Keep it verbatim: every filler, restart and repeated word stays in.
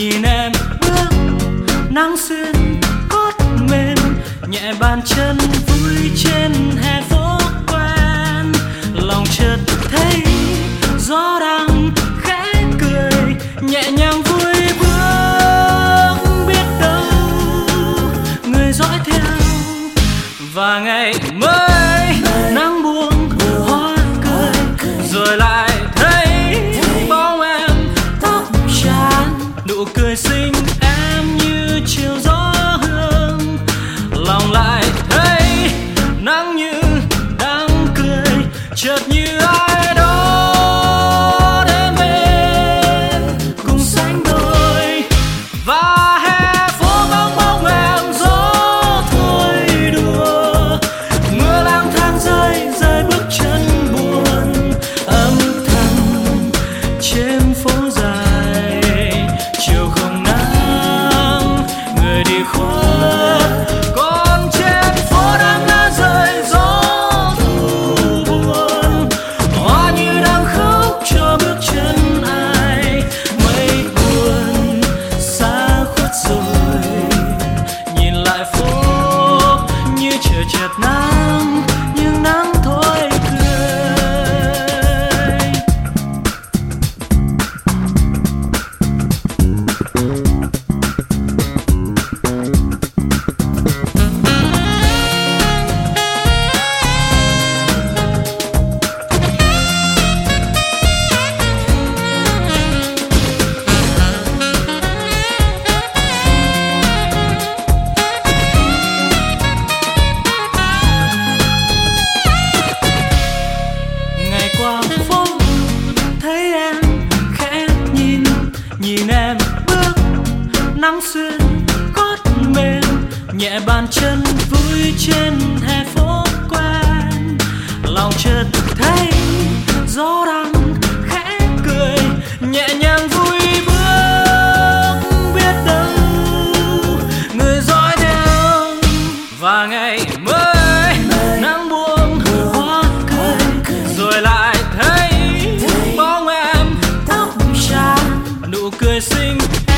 nhìn em bước nắng xuyên gót mềm nhẹ bàn chân vui trên hè phố quen, lòng chợt thấy gió đang khẽ cười nhẹ nhàng vui bước, biết đâu người dõi theo và ngày mới nắng buông hoa cười rồi lại thấy bóng em tóc tràn nụ cười xinh em như chiều gió hương, lòng lại thấy nắng như đang cười chợt như ai đó đến bên cùng sánh đôi và hè phố bóng bóng em gió thôi đùa mưa lang thang rơi rơi bước chân buồn âm thầm trên phố dài chiều không nắng người đi khuất còn trên phố đang lá rơi gió thu buồn hoa như đang khóc cho bước chân ai mây buồn xa khuất rồi nhìn lại phố như trời chợt nắng nhưng nắng thôi cười. Ngày qua phố thấy em khẽ nhìn nhìn em bước nắng xuyên gót mềm nhẹ bàn chân vui trên hè phố quen, lòng chợt thấy gió đang khẽ cười nhẹ nhàng vui bước, biết đâu người dõi theo và ngày mới nắng buông hoa cười rồi lại thấy bóng em tóc tràn nụ cười xinh